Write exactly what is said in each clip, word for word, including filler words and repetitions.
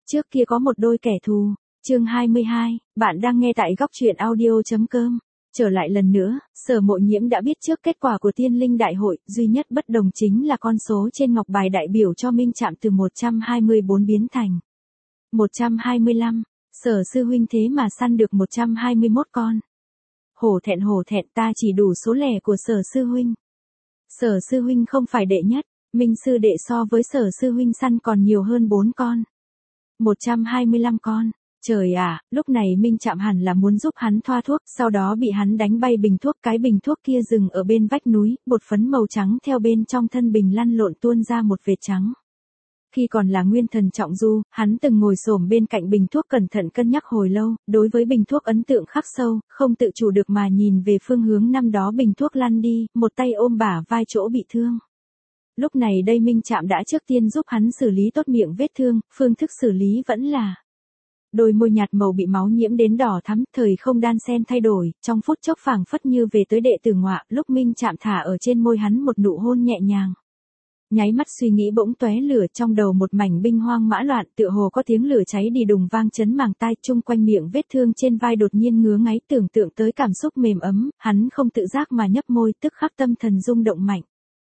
Trước kia có một đôi kẻ thù, chương hai mươi hai, bạn đang nghe tại góc truyện audio.com. Trở lại lần nữa, Sở Mộ Nhiễm đã biết trước kết quả của tiên linh đại hội, duy nhất bất đồng chính là con số trên ngọc bài đại biểu cho Minh Trạm từ một trăm hai mươi bốn biến thành một trăm hai mươi lăm, Sở sư huynh thế mà săn được một trăm hai mươi mốt con. Hổ thẹn hổ thẹn, ta chỉ đủ số lẻ của Sở sư huynh. Sở sư huynh không phải đệ nhất, Minh sư đệ so với Sở sư huynh săn còn nhiều hơn bốn con. một trăm hai mươi lăm con. Trời ạ, lúc này Minh Trạm hẳn là muốn giúp hắn thoa thuốc, sau đó bị hắn đánh bay bình thuốc, cái bình thuốc kia dừng ở bên vách núi, bột phấn màu trắng theo bên trong thân bình lăn lộn tuôn ra một vệt trắng. Khi còn là nguyên thần trọng du, hắn từng ngồi xổm bên cạnh bình thuốc cẩn thận cân nhắc hồi lâu, đối với bình thuốc ấn tượng khắc sâu, không tự chủ được mà nhìn về phương hướng năm đó bình thuốc lăn đi, một tay ôm bả vai chỗ bị thương. Lúc này đây Minh Trạm đã trước tiên giúp hắn xử lý tốt miệng vết thương, phương thức xử lý vẫn là đôi môi nhạt màu bị máu nhiễm đến đỏ thắm, thời không đan sen thay đổi, trong phút chốc phảng phất như về tới đệ tử ngọa, lúc Minh Trạm thả ở trên môi hắn một nụ hôn nhẹ nhàng. Nháy mắt suy nghĩ bỗng tóe lửa, trong đầu một mảnh binh hoang mã loạn, tựa hồ có tiếng lửa cháy đi đùng vang chấn màng tai, chung quanh miệng vết thương trên vai đột nhiên ngứa ngáy, tưởng tượng tới cảm xúc mềm ấm, hắn không tự giác mà nhấp môi, tức khắc tâm thần rung động mạnh.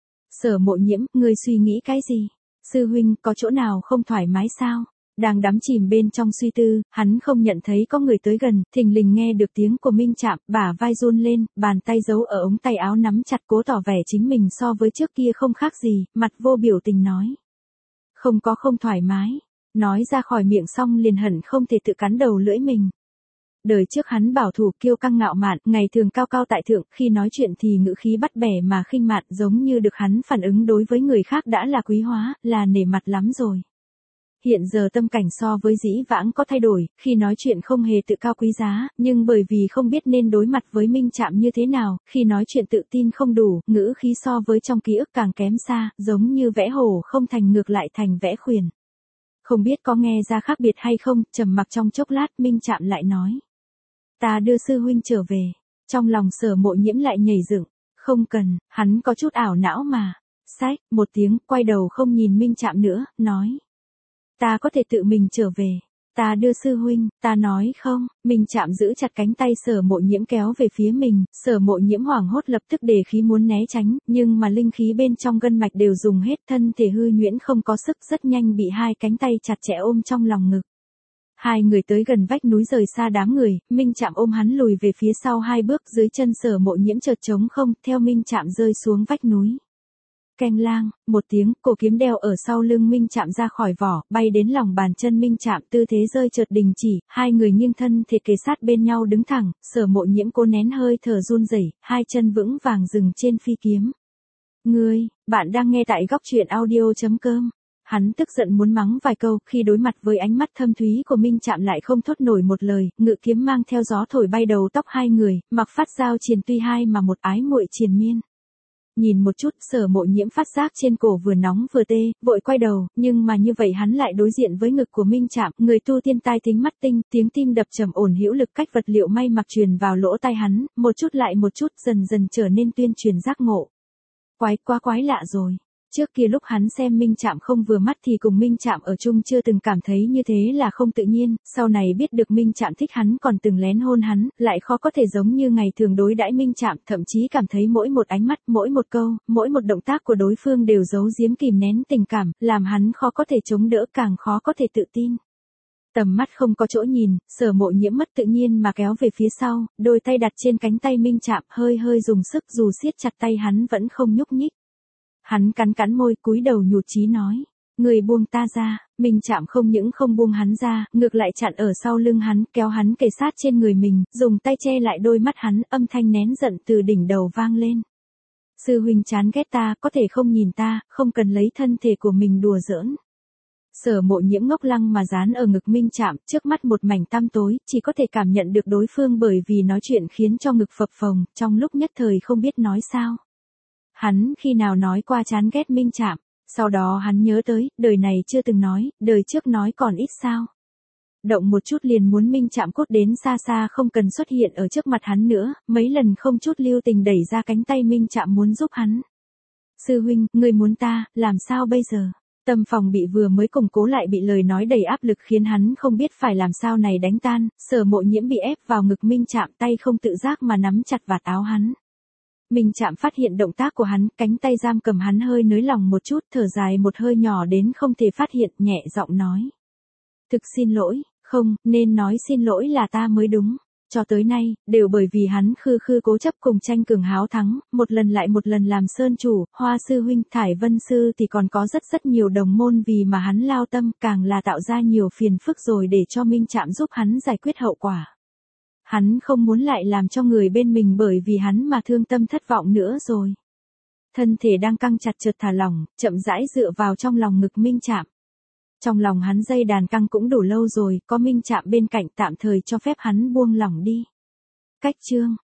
Sở Mộ Nhiễm, ngươi suy nghĩ cái gì? Sư huynh, có chỗ nào không thoải mái sao? Đang đắm chìm bên trong suy tư, hắn không nhận thấy có người tới gần, thình lình nghe được tiếng của Minh Trạm, bả vai run lên, bàn tay giấu ở ống tay áo nắm chặt, cố tỏ vẻ chính mình so với trước kia không khác gì, mặt vô biểu tình nói. Không có không thoải mái. Nói ra khỏi miệng xong liền hận không thể tự cắn đầu lưỡi mình. Đời trước hắn bảo thủ kiêu căng ngạo mạn, ngày thường cao cao tại thượng, khi nói chuyện thì ngữ khí bắt bẻ mà khinh mạn, giống như được hắn phản ứng đối với người khác đã là quý hóa, là nể mặt lắm rồi. Hiện giờ tâm cảnh so với dĩ vãng có thay đổi, khi nói chuyện không hề tự cao quý giá, nhưng bởi vì không biết nên đối mặt với Minh Trạm như thế nào, khi nói chuyện tự tin không đủ, ngữ khí so với trong ký ức càng kém xa, giống như vẽ hổ không thành ngược lại thành vẽ khuyển. Không biết có nghe ra khác biệt hay không, trầm mặc trong chốc lát Minh Trạm lại nói. Ta đưa sư huynh trở về. Trong lòng Sở Mộ Nhiễm lại nhảy dựng. Không cần, hắn có chút ảo não mà. Sách, một tiếng, quay đầu không nhìn Minh Trạm nữa, nói. Ta có thể tự mình trở về. Ta đưa sư huynh, ta nói không. Minh Trạm giữ chặt cánh tay Sở Mộ Nhiễm kéo về phía mình. Sở Mộ Nhiễm hoảng hốt lập tức đề khí muốn né tránh, nhưng mà linh khí bên trong gân mạch đều dùng hết, thân thể hư nhuyễn không có sức, rất nhanh bị hai cánh tay chặt chẽ ôm trong lòng ngực. Hai người tới gần vách núi rời xa đám người, Minh Trạm ôm hắn lùi về phía sau hai bước, dưới chân Sở Mộ Nhiễm chợt trống không, theo Minh Trạm rơi xuống vách núi. Keng lang, một tiếng, cổ kiếm đeo ở sau lưng Minh Trạm ra khỏi vỏ, bay đến lòng bàn chân Minh Trạm, tư thế rơi chợt đình chỉ, hai người nghiêng thân thể kề sát bên nhau đứng thẳng, Sở Mộ Nhiễm cố nén hơi thở run rẩy, hai chân vững vàng dừng trên phi kiếm. Ngươi, bạn đang nghe tại góc truyện audio.com. Hắn tức giận muốn mắng vài câu, khi đối mặt với ánh mắt thâm thúy của Minh Trạm lại không thốt nổi một lời, ngự kiếm mang theo gió thổi bay đầu tóc hai người, mặc phát giao triền tuy hai mà một ái muội triền miên. Nhìn một chút, Sở Mộ Nhiễm phát giác trên cổ vừa nóng vừa tê, vội quay đầu, nhưng mà như vậy hắn lại đối diện với ngực của Minh Trạm, người tu tiên tai tính mắt tinh, tiếng tim đập trầm ổn hữu lực cách vật liệu may mặc truyền vào lỗ tai hắn, một chút lại một chút dần dần trở nên tuyên truyền giác ngộ. Quái quá quái lạ rồi. Trước kia lúc hắn xem Minh Trạm không vừa mắt thì cùng Minh Trạm ở chung chưa từng cảm thấy như thế là không tự nhiên, sau này biết được Minh Trạm thích hắn còn từng lén hôn hắn, lại khó có thể giống như ngày thường đối đãi Minh Trạm, thậm chí cảm thấy mỗi một ánh mắt, mỗi một câu, mỗi một động tác của đối phương đều giấu giếm kìm nén tình cảm, làm hắn khó có thể chống đỡ, càng khó có thể tự tin. Tầm mắt không có chỗ nhìn, Sở Mộ Nhiễm mất tự nhiên mà kéo về phía sau, đôi tay đặt trên cánh tay Minh Trạm, hơi hơi dùng sức, dù siết chặt tay hắn vẫn không nhúc nhích. Hắn cắn cắn môi, cúi đầu nhụt chí nói, người buông ta ra. Minh Trạm không những không buông hắn ra, ngược lại chặn ở sau lưng hắn, kéo hắn kề sát trên người mình, dùng tay che lại đôi mắt hắn, âm thanh nén giận từ đỉnh đầu vang lên. Sư huynh chán ghét ta, có thể không nhìn ta, không cần lấy thân thể của mình đùa giỡn. Sở Mộ Nhiễm ngốc lăng mà dán ở ngực Minh Trạm, trước mắt một mảnh tăm tối, chỉ có thể cảm nhận được đối phương bởi vì nói chuyện khiến cho ngực phập phồng, trong lúc nhất thời không biết nói sao. Hắn khi nào nói qua chán ghét Minh Trạm, sau đó hắn nhớ tới, đời này chưa từng nói, đời trước nói còn ít sao. Động một chút liền muốn Minh Trạm cốt đến xa xa không cần xuất hiện ở trước mặt hắn nữa, mấy lần không chút lưu tình đẩy ra cánh tay Minh Trạm muốn giúp hắn. Sư huynh, ngươi muốn ta, làm sao bây giờ? Tâm phòng bị vừa mới củng cố lại bị lời nói đầy áp lực khiến hắn không biết phải làm sao này đánh tan, Sở Mộ Nhiễm bị ép vào ngực Minh Trạm, tay không tự giác mà nắm chặt vạt áo hắn. Minh Trạm phát hiện động tác của hắn, cánh tay giam cầm hắn hơi nới lỏng một chút, thở dài một hơi nhỏ đến không thể phát hiện, nhẹ giọng nói. Thực xin lỗi, không, nên nói xin lỗi là ta mới đúng. Cho tới nay, đều bởi vì hắn khư khư cố chấp cùng tranh cường háo thắng, một lần lại một lần làm sơn chủ, Hoa sư huynh, Thải Vân sư thì còn có rất rất nhiều đồng môn vì mà hắn lao tâm, càng là tạo ra nhiều phiền phức rồi để cho Minh Trạm giúp hắn giải quyết hậu quả. Hắn không muốn lại làm cho người bên mình bởi vì hắn mà thương tâm thất vọng nữa rồi. Thân thể đang căng chặt chợt thả lỏng, chậm rãi dựa vào trong lòng ngực Minh Trạm. Trong lòng hắn dây đàn căng cũng đủ lâu rồi, có Minh Trạm bên cạnh tạm thời cho phép hắn buông lỏng đi. Cách chương